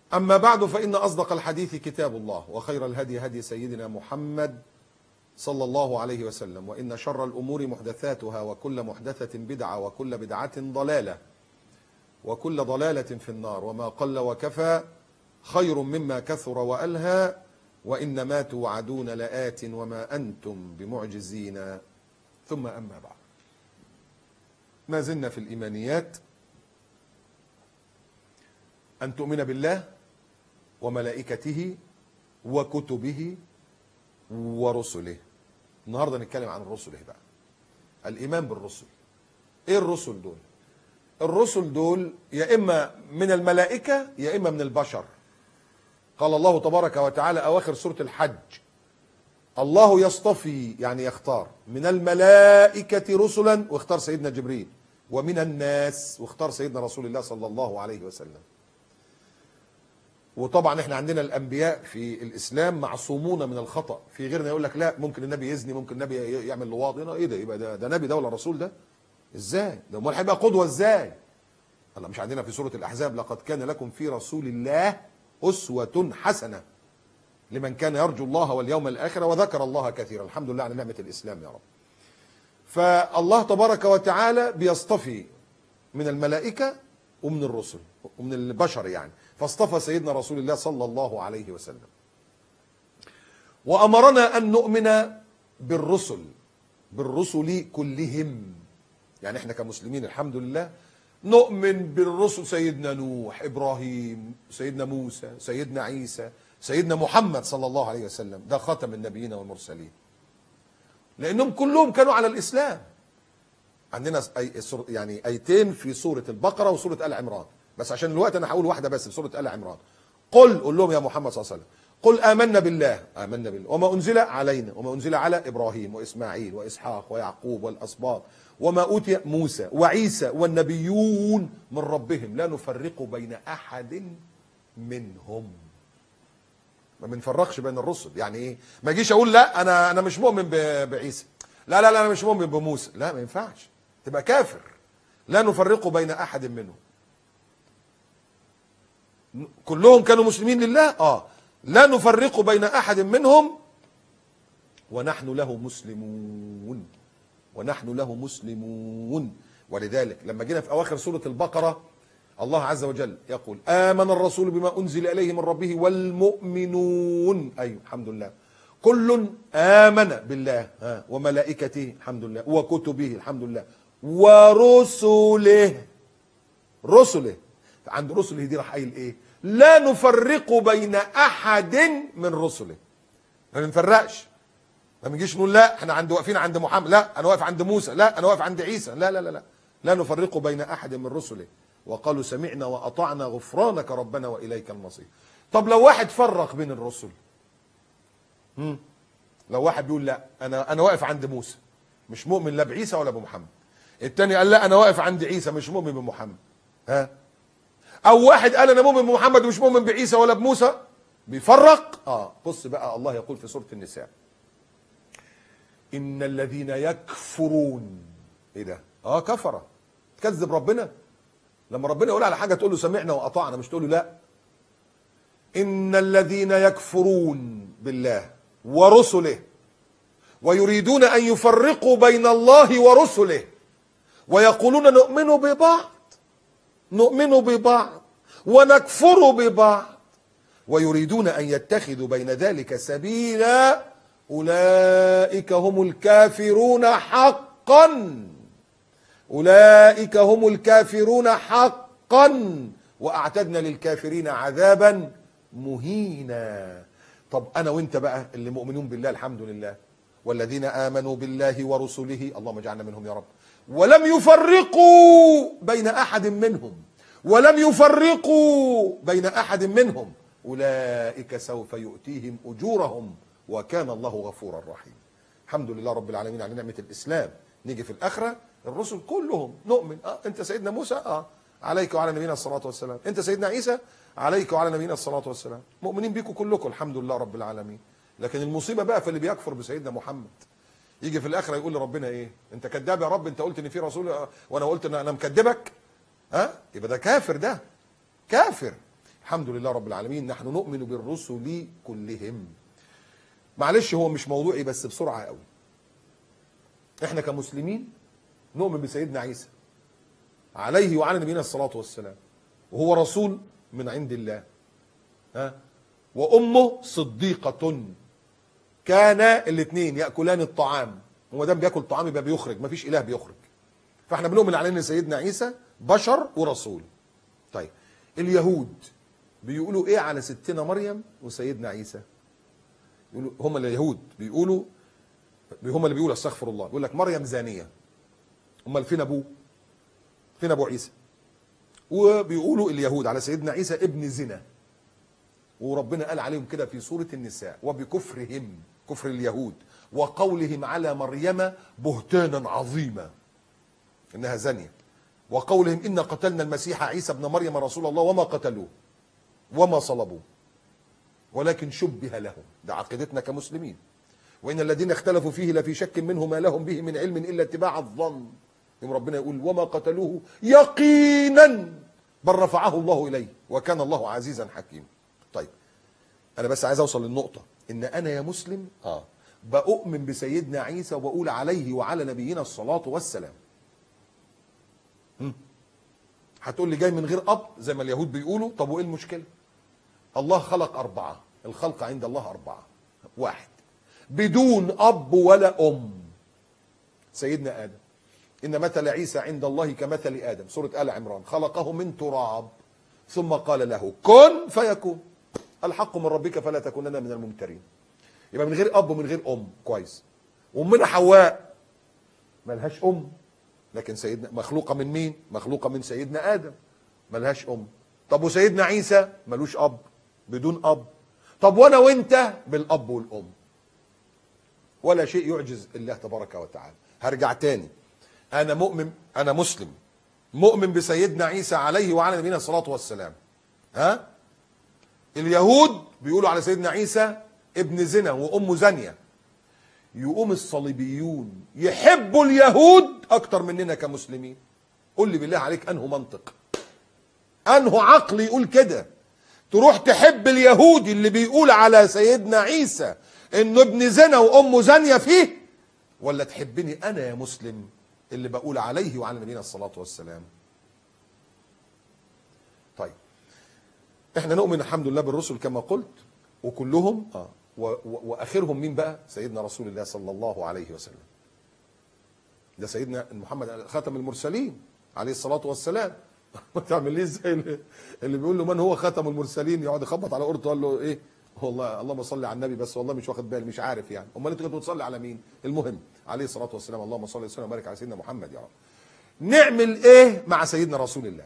أما بعد فإن أصدق الحديث كتاب الله، وخير الهدي هدي سيدنا محمد صلى الله عليه وسلم، وإن شر الأمور محدثاتها، وكل محدثة بدعة، وكل بدعة ضلالة، وكل ضلالة في النار. وما قل وكفى خير مما كثر وألهى، وإنما توعدون لآت وما أنتم بمعجزين. ثم أما بعد، ما زلنا في الإيمانيات، أن تؤمن بالله وملائكته وكتبه ورسله. النهارده نتكلم عن الرسل بقى، الإيمان بالرسل. إيه الرسل دول؟ الرسل دول يا إما من الملائكة يا إما من البشر. قال الله تبارك وتعالى أواخر سورة الحج: الله يصطفي، يعني يختار، من الملائكة رسلا، واختار سيدنا جبريل، ومن الناس، واختار سيدنا رسول الله صلى الله عليه وسلم. وطبعا احنا عندنا الانبياء في الاسلام معصومون من الخطا. في غيرنا يقول لك لا، ممكن النبي يزني، ممكن النبي يعمل لواط. هنا ايه ده؟ يبقى ده نبي ده ولا رسول؟ ده ازاي ده؟ امال هيبقى قدوه ازاي؟ الله، مش عندنا في سوره الاحزاب: لقد كان لكم في رسول الله اسوه حسنه لمن كان يرجو الله واليوم الاخر وذكر الله كثيرا. الحمد لله على نعمه الاسلام يا رب. فالله تبارك وتعالى بيصطفي من الملائكه ومن الرسل ومن البشر يعني. فاصطفى سيدنا رسول الله صلى الله عليه وسلم، وأمرنا أن نؤمن بالرسل كلهم. يعني احنا كمسلمين الحمد لله نؤمن بالرسل: سيدنا نوح، إبراهيم، سيدنا موسى، سيدنا عيسى، سيدنا محمد صلى الله عليه وسلم. ده خاتم النبيين والمرسلين، لأنهم كلهم كانوا على الإسلام. عندنا يعني آيتين في سورة البقرة وسورة آل عمران، بس عشان الوقت انا هقول واحده بس في سوره آل عمران. قل لهم يا محمد صلى الله عليه وسلم: قل آمنا بالله وما أنزل علينا وما أنزل على إبراهيم وإسماعيل وإسحاق ويعقوب والأسباط وما أوتي موسى وعيسى والنبيون من ربهم لا نفرق بين أحد منهم. ما بنفرقش بين الرسل. يعني ايه؟ ما اجيش اقول لا انا مش مؤمن بعيسى، لا انا مش مؤمن بموسى. لا، ما ينفعش، تبقى كافر. لا نفرق بين أحد منهم. كلهم كانوا مسلمين لله، لا نفرق بين احد منهم ونحن له مسلمون. ولذلك لما جينا في اواخر سوره البقره الله عز وجل يقول: امن الرسول بما انزل اليه من ربه والمؤمنون. ايوه الحمد لله، كل امن بالله وملائكته الحمد لله وكتبه الحمد لله ورسله. عند رسله دي راح قايل ايه؟ لا نفرق بين احد من رسله. ما بنفرقش، ما بنجيش نقول لا احنا واقفين عند محمد، لا انا واقف عند موسى، لا انا واقف عند عيسى، لا نفرق بين احد من رسله وقالوا سمعنا واطعنا غفرانك ربنا واليك المصير. طب لو واحد فرق بين الرسل، لو واحد بيقول لا انا واقف عند موسى مش مؤمن لا بعيسى ولا بمحمد، التاني قال لا انا واقف عند عيسى مش مؤمن بمحمد، او واحد قال انا مؤمن بمحمد ومش مؤمن بعيسى ولا بموسى، بيفرق. بص بقى، الله يقول في سورة النساء: ان الذين يكفرون. ايه ده؟ كفرة، تكذب ربنا. لما ربنا يقول على حاجة تقول له سمعنا واطعنا، مش تقول له لا. ان الذين يكفرون بالله ورسله ويريدون ان يفرقوا بين الله ورسله ويقولون نؤمن ببعض ونكفر ببعض ويريدون أن يتخذوا بين ذلك سبيلا أولئك هم الكافرون حقا وأعتدنا للكافرين عذابا مهينا. طب أنا وإنت بقى اللي مؤمنون بالله الحمد لله، والذين آمنوا بالله ورسله، اللهم اجعلنا منهم يا رب، ولم يفرقوا بين أحد منهم أولئك سوف يؤتيهم أجورهم وكان الله غفورا رحيما. الحمد لله رب العالمين على نعمة الإسلام. نيجي في الآخرة الرسل كلهم نؤمن. أنت سيدنا موسى عليك وعلى نبينا الصلاة والسلام، أنت سيدنا عيسى عليك وعلى نبينا الصلاة والسلام، مؤمنين بيكم كلكم الحمد لله رب العالمين. لكن المصيبة بقى في اللي بيكفر بسيدنا محمد. يجي في الآخرة يقول لربنا ايه؟ انت كذاب يا رب، انت قلت ان في رسول وانا قلت ان انا مكذبك. يبقى ده كافر، ده كافر. الحمد لله رب العالمين، نحن نؤمن بالرسل كلهم. معلش هو مش موضوعي بس بسرعة قوي. احنا كمسلمين نؤمن بسيدنا عيسى عليه وعلى نبينا الصلاة والسلام، وهو رسول من عند الله، وأمه صديقة، كان الاثنين يأكلان الطعام، وما دام بياكل طعام يبقى بيخرج، مفيش إله بيخرج. فاحنا بنؤمن على ان سيدنا عيسى بشر ورسول. طيب اليهود بيقولوا ايه على ستنا مريم وسيدنا عيسى؟ يقولوا هم اليهود بيقولوا، هم اللي بيقولوا استغفر الله، بيقول لك مريم زانيه. امال فين ابوه؟ فين ابو عيسى؟ وبيقولوا اليهود على سيدنا عيسى ابن زنا، وربنا قال عليهم كده في سوره النساء: وبكفرهم، كفر اليهود، وقولهم على مريم بهتانا عظيما، انها زانيه، وقولهم إن قتلنا المسيح عيسى ابن مريم رسول الله وما قتلوه وما صلبوه ولكن شبه لهم. ده عقيدتنا كمسلمين. وإن الذين اختلفوا فيه لفي شك منه ما لهم به من علم إلا اتباع الظن. يوم ربنا يقول: وما قتلوه يقينا بل رفعه الله إليه وكان الله عزيزا حكيما. طيب أنا بس عايز أوصل للنقطة إن أنا يا مسلم بأؤمن بسيدنا عيسى وبقول عليه وعلى نبينا الصلاة والسلام. هتقول لي جاي من غير أب زي ما اليهود بيقولوا. طب وإيه المشكلة؟ الله خلق 4، الخلق عند الله 4. 1 بدون أب ولا أم، سيدنا آدم. إن مثل عيسى عند الله كمثل آدم، سورة آل عمران، خلقه من تراب ثم قال له كن فيكون. الحق من ربك فلا تكونن من الممترين. يبقى من غير أب ومن غير أم، كويس. وأمنا حواء ملهاش أم، لكن سيدنا مخلوقة من مين؟ مخلوقة من سيدنا آدم، ملهاش أم. طب وسيدنا عيسى ملوش أب، بدون أب. طب وأنا وأنت بالأب والأم، ولا شيء يعجز الله تبارك وتعالى. هرجع تاني، أنا مؤمن، أنا مسلم مؤمن بسيدنا عيسى عليه وعلى نبينا الصلاة والسلام. اليهود بيقولوا على سيدنا عيسى ابن زنا وأمه زانية. يقوم الصليبيون يحبوا اليهود أكتر مننا كمسلمين. قول لي بالله عليك أنه منطق، أنه عقل يقول كده؟ تروح تحب اليهودي اللي بيقول على سيدنا عيسى إنه ابن زنا وأمه زانية فيه، ولا تحبني أنا يا مسلم اللي بقول عليه وعلى نبينا الصلاة والسلام؟ طيب احنا نؤمن الحمد لله بالرسل كما قلت، وكلهم واخرهم مين بقى؟ سيدنا رسول الله صلى الله عليه وسلم. ده سيدنا محمد خاتم المرسلين عليه الصلاة والسلام. ما تعمليش زي اللي بيقول له من هو خاتم المرسلين، يقعد يخبط على قرطه قال له ايه؟ والله اللهم صل على النبي، بس والله مش واخد بالي، مش عارف يعني. امال انت كنت بتصلي على مين؟ المهم عليه الصلاة والسلام. اللهم صل وسلم وبارك على سيدنا محمد يا رب. نعمل ايه مع سيدنا رسول الله؟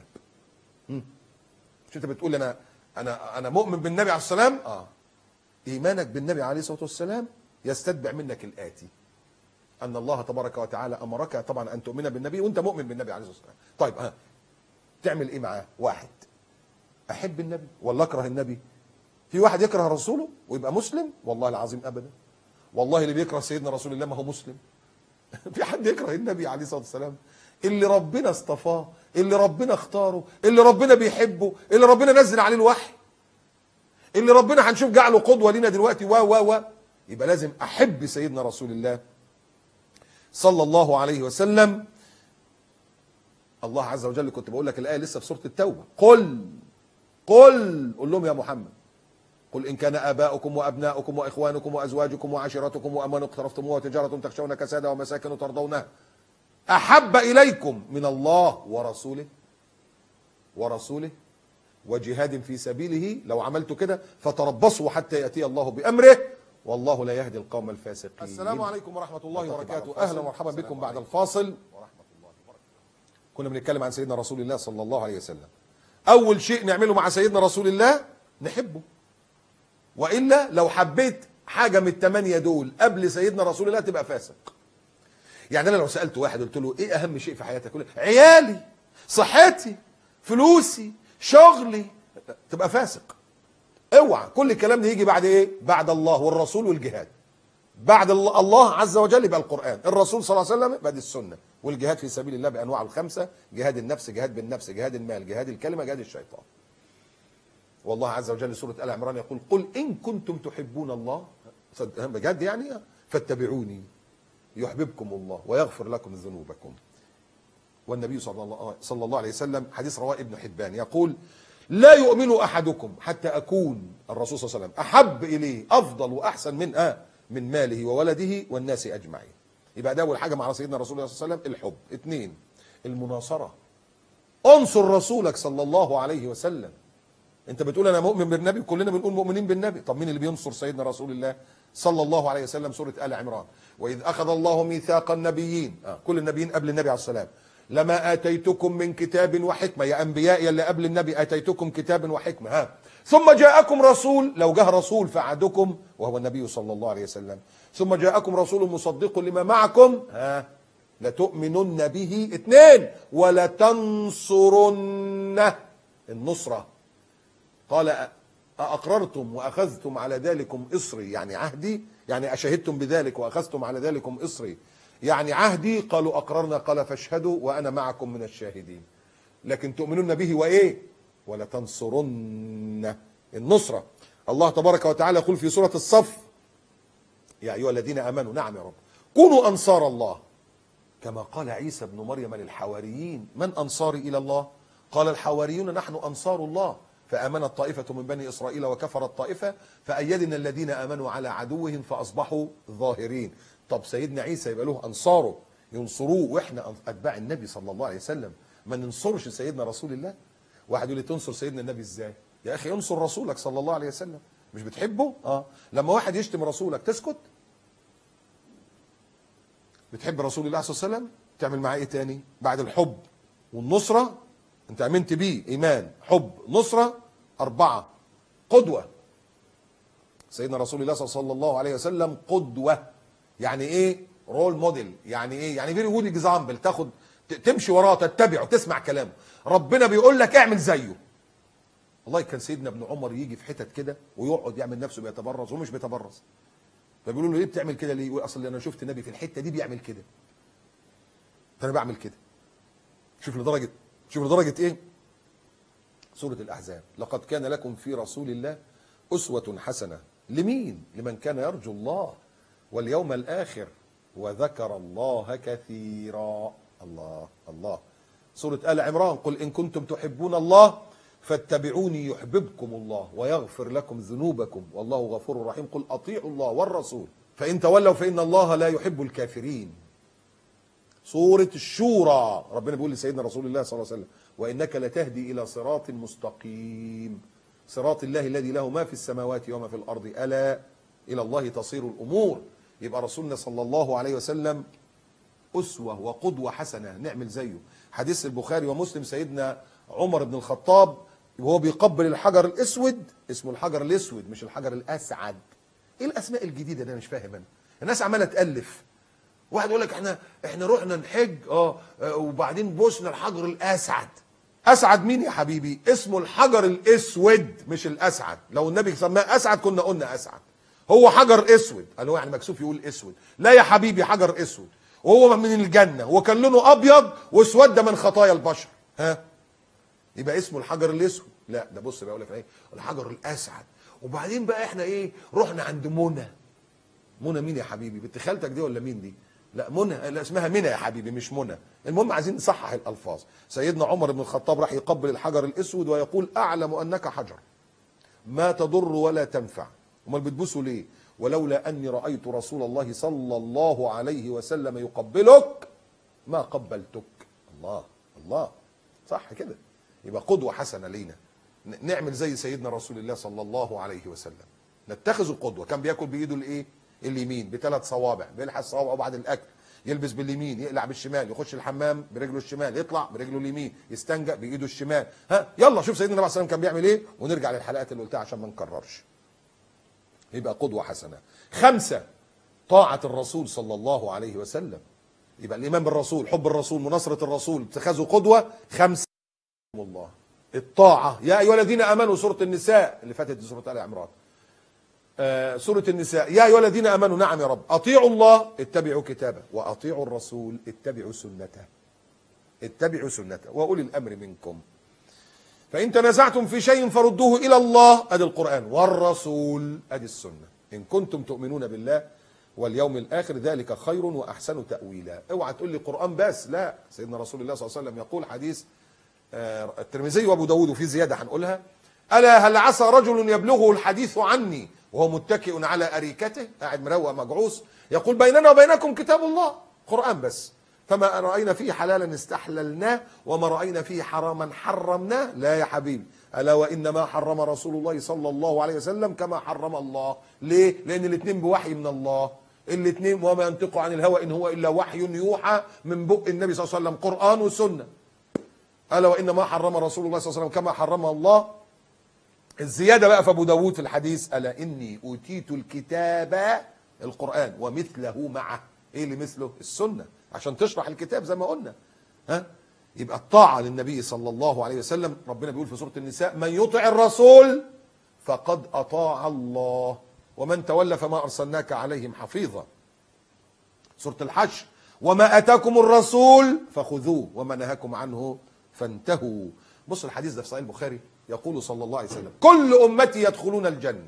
مش انت بتقول انا مؤمن بالنبي عليه السلام؟ ايمانك بالنبي عليه الصلاة والسلام يستتبع منك الآتي: ان الله تبارك وتعالى امرك طبعا ان تؤمن بالنبي وانت مؤمن بالنبي عليه الصلاة والسلام. طيب تعمل ايه معاه؟ 1 احب النبي ولا اكره النبي؟ في واحد يكره رسوله ويبقى مسلم؟ والله العظيم ابدا. والله اللي بيكره سيدنا رسول الله ما هو مسلم. في حد يكره النبي عليه الصلاة والسلام؟ اللي ربنا اصطفاه، اللي ربنا اختاره، اللي ربنا بيحبه، اللي ربنا نزل عليه الوحي، اللي ربنا هنشوف جعله قدوة لنا دلوقتي يبقى لازم احب سيدنا رسول الله صلى الله عليه وسلم. الله عز وجل، كنت بقول لك الآية لسه في سورة التوبة: قل قل لهم يا محمد، قل إن كان آباؤكم وأبناؤكم وإخوانكم وأزواجكم وعشيرتكم وأموال اقترفتموها وتجارة تخشون كسادها ومساكن ترضونها أحب إليكم من الله ورسوله وجهاد في سبيله لو عملتوا كده فتربصوا حتى يأتي الله بأمره والله لا يهدي القوم الفاسقين. السلام عليكم ورحمة الله وبركاته. أهلا ومرحبا بكم بعد الفاصل. كنا بنتكلم عن سيدنا رسول الله صلى الله عليه وسلم. أول شيء نعمله مع سيدنا رسول الله نحبه، وإلا لو حبيت حاجة من ال8 دول قبل سيدنا رسول الله تبقى فاسق. يعني أنا لو سألت واحد قلت له إيه أهم شيء في حياتك؟ يقول لي عيالي، صحتي، فلوسي، شغلي، تبقى فاسق. اوعى كل الكلام ده يجي بعد ايه؟ بعد الله والرسول والجهاد. بعد الله عز وجل يبقى القرآن، الرسول صلى الله عليه وسلم بعد السنة، والجهاد في سبيل الله بأنواعه ال5: جهاد النفس، جهاد بالنفس، جهاد المال، جهاد الكلمة، جهاد الشيطان. والله عز وجل سورة آل عمران يقول قل إن كنتم تحبون الله، بجد يعني، فاتبعوني يحببكم الله ويغفر لكم ذنوبكم. والنبي صلى الله عليه وسلم حديث رواه ابن حبان يقول لا يؤمن أحدكم حتى أكون، الرسول صلى الله عليه وسلم، أحب إليه أفضل وأحسن من ماله وولده والناس أجمعين. يبقى ده أول حاجة مع سيدنا رسول الله صلى الله عليه وسلم الحب. 2 المناصرة، انصر رسولك صلى الله عليه وسلم. انت بتقول انا مؤمن بالنبي، كلنا بنقول مؤمنين بالنبي، طب مين اللي بينصر سيدنا رسول الله صلى الله عليه وسلم؟ سورة آل عمران وإذ أخذ الله ميثاق النبيين، كل النبيين قبل النبي عليه السلام، لما آتيتكم من كتاب وحكمة، يا أنبياء يلي قبل النبي آتيتكم كتاب وحكمة، ثم جاءكم رسول، لو جاء رسول فعدكم وهو النبي صلى الله عليه وسلم، ثم جاءكم رسول مصدق لما معكم لتؤمنن به. 2 ولتنصرنه، النصرة. قال أأقررتم وأخذتم على ذلكم إصري، يعني عهدي، يعني أشهدتم بذلك وأخذتم على ذلكم إصري، يعني عهدي. قالوا أقررنا، قال فاشهدوا وأنا معكم من الشاهدين. لكن تؤمنون به وإيه؟ ولتنصرن، النصرة. الله تبارك وتعالى يقول في سورة الصف يا أيها الذين آمنوا، نعم يا رب، كونوا أنصار الله كما قال عيسى ابن مريم للحواريين من أنصاري إلى الله؟ قال الحواريون نحن أنصار الله، فآمنت طائفة من بني إسرائيل وكفرت طائفة فأيدنا الذين آمنوا على عدوهم فأصبحوا ظاهرين. طب سيدنا عيسى يبقى له أنصاره ينصروه، وإحنا أتباع النبي صلى الله عليه وسلم ما ننصرش سيدنا رسول الله؟ واحد يقول لي تنصر سيدنا النبي إزاي؟ يا أخي انصر رسولك صلى الله عليه وسلم، مش بتحبه؟ لما واحد يشتم رسولك تسكت؟ بتحب رسول الله صلى الله عليه وسلم تعمل معاه ايه تاني بعد الحب والنصرة؟ انت امنت بيه، ايمان، حب، نصرة. 4 قدوة. سيدنا رسول الله صلى الله عليه وسلم قدوة، يعني ايه؟ رول موديل، يعني ايه؟ يعني فيري جود اكزامبل، تاخد تمشي وراه، تتبعه، تسمع كلامه. ربنا بيقول لك اعمل زيه. والله كان سيدنا ابن عمر يجي في حتت كده ويقعد يعمل نفسه بيتبرز ومش بيتبرز، فبيقولوا له ليه بتعمل كده ليه؟ يقول اصل انا شفت النبي في الحته دي بيعمل كده فانا بعمل كده. شوف لدرجه ايه؟ سوره الاحزاب لقد كان لكم في رسول الله اسوه حسنه لمين؟ لمن كان يرجو الله واليوم الاخر وذكر الله كثيرا. الله الله. سوره آل عمران قل ان كنتم تحبون الله فاتبعوني يحببكم الله ويغفر لكم ذنوبكم والله غفور رحيم. قل اطيعوا الله والرسول فان تولوا فان الله لا يحب الكافرين. سورة الشورى ربنا بيقول لسيدنا رسول الله صلى الله عليه وسلم وانك لتهدي الى صراط مستقيم صراط الله الذي له ما في السماوات وما في الارض الا الى الله تصير الامور. يبقى رسولنا صلى الله عليه وسلم اسوه وقدوه حسنه نعمل زيه. حديث البخاري ومسلم سيدنا عمر بن الخطاب وهو بيقبل الحجر الاسود، اسمه الحجر الاسود مش الحجر الاسعد. ايه الاسماء الجديده ده؟ مش فاهم انا. الناس عماله تالف، واحد يقول لك احنا رحنا نحج وبعدين بوسنا الحجر الاسعد. اسعد مين يا حبيبي؟ اسمه الحجر الاسود مش الاسعد. لو النبي سماه اسعد كنا قلنا اسعد. هو حجر اسود، قال هو يعني مكسوف يقول اسود؟ لا يا حبيبي، حجر اسود وهو من الجنه وكان لونه ابيض واسود من خطايا البشر. يبقى اسمه الحجر الاسود؟ لا، ده بص بقول لك ايه، الحجر الاسعد. وبعدين بقى احنا ايه، رحنا عند منى. منى مين يا حبيبي؟ بنت خالتك دي ولا مين دي؟ لا منى، لا اسمها منى يا حبيبي مش منى. المهم عايزين نصحح الالفاظ. سيدنا عمر بن الخطاب راح يقبل الحجر الاسود ويقول اعلم انك حجر ما تضر ولا تنفع. امال بتبوسه ليه؟ ولولا اني رايت رسول الله صلى الله عليه وسلم يقبلك ما قبلتك. الله الله، صح كده؟ يبقى قدوه حسنه لينا، نعمل زي سيدنا رسول الله صلى الله عليه وسلم، نتخذ القدوه. كان بياكل بايده الايه؟ اليمين ب3 صوابع، بيلحس صوابعه بعد الاكل، يلبس باليمين، يقلع بالشمال، يخش الحمام برجله الشمال، يطلع برجله اليمين، يستنجأ بايده الشمال. يلا شوف سيدنا النبي صلى الله عليه وسلم كان بيعمل ايه ونرجع للحلقات اللي قلتها عشان ما نكررش. يبقى قدوه حسنه. 5 طاعه الرسول صلى الله عليه وسلم. يبقى الايمان بالرسول، حب الرسول، مناصره الرسول، اتخاذه قدوه. 5 الله الطاعه. يا ايها الذين امنوا، سوره النساء اللي فاتت دي سوره ال عمران. سورة النساء يا أيها الذين آمنوا، نعم يا رب، أطيعوا الله اتبعوا كتابه وأطيعوا الرسول اتبعوا سنته. اتبعوا سنته وأولي الأمر منكم. فإن تنازعتم في شيء فردوه إلى الله، أدي القرآن، والرسول، أدي السنة، إن كنتم تؤمنون بالله واليوم الآخر ذلك خير وأحسن تأويلا. اوعى تقول لي قرآن بس، لا، سيدنا رسول الله صلى الله عليه وسلم يقول، حديث الترمذي وأبو داود وفي زيادة هنقولها: ألا هل عسى رجل يبلغه الحديث عني وهو متكئ على أريكته، قاعد مروق مجعوس، يقول بيننا وبينكم كتاب الله، قرآن بس، فما رأينا فيه حلالا استحللناه وما رأينا فيه حراما حرمناه. لا يا حبيبي، ألا وإنما حرم رسول الله صلى الله عليه وسلم كما حرم الله. ليه؟ لأن الاثنين بوحي من الله، الاثنين، وما ينطق عن الهوى إن هو إلا وحي يوحى من بق النبي صلى الله عليه وسلم، قرآن وسنة. ألا وإنما حرم رسول الله صلى الله عليه وسلم كما حرم الله. الزيادة بقى في أبو داود في الحديث: ألا إني أوتيت الكتاب، القرآن، ومثله معه. إيه اللي مثله؟ السنة، عشان تشرح الكتاب زي ما قلنا. ها؟ يبقى الطاعة للنبي صلى الله عليه وسلم. ربنا بيقول في سورة النساء: من يطع الرسول فقد أطاع الله ومن تولى فما أرسلناك عليهم حفيظا. سورة الحشر: وما أتاكم الرسول فخذوه وما نهاكم عنه فانتهوا. بص الحديث ده في صحيح البخاري، يقول صلى الله عليه وسلم: كل أمتي يدخلون الجنة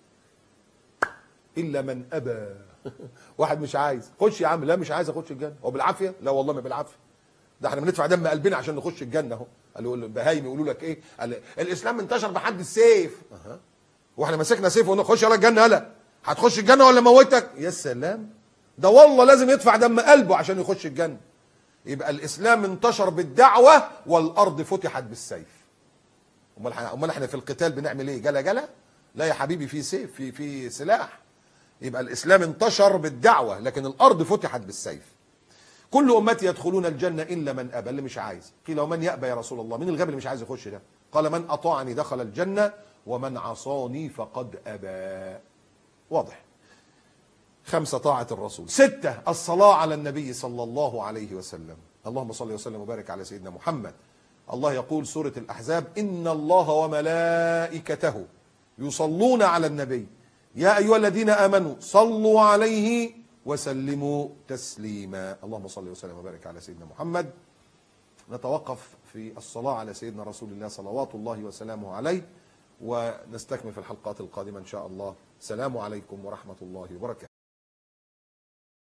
إلا من أبى. واحد مش عايز. خش يا عم. لا مش عايز اخش الجنة. هو بالعافية؟ لا والله ما بالعافية، ده احنا بندفع دم قلبنا عشان نخش الجنة اهو. قالوا البهايم يقولوا لك ايه؟ قال الإسلام انتشر بحد السيف. واحنا مسكنا سيف ونخش على الجنة. لا، هتخش الجنة ولا موتك؟ يا سلام، ده والله لازم يدفع دم قلبه عشان يخش الجنة. يبقى الإسلام انتشر بالدعوة والأرض فتحت بالسيف. امال احنا في القتال بنعمل ايه؟ جلا جلا؟ لا يا حبيبي، في سيف، في سلاح. يبقى الإسلام انتشر بالدعوة لكن الأرض فتحت بالسيف. كل أمتي يدخلون الجنة إلا من أبى، اللي مش عايز. قيل ومن يأبى يا رسول الله؟ مين الغبي اللي مش عايز يخش ده؟ قال: من أطاعني دخل الجنة ومن عصاني فقد أبى. واضح. 5 طاعة الرسول. 6 الصلاة على النبي صلى الله عليه وسلم. اللهم صل وسلم وبارك على سيدنا محمد. الله يقول سورة الأحزاب: إن الله وملائكته يصلون على النبي يا أيها الذين آمنوا صلوا عليه وسلموا تسليما. اللهم صل وسلم وبارك على سيدنا محمد. نتوقف في الصلاة على سيدنا رسول الله صلوات الله وسلامه عليه، ونستكمل في الحلقات القادمة إن شاء الله. السلام عليكم ورحمة الله وبركاته.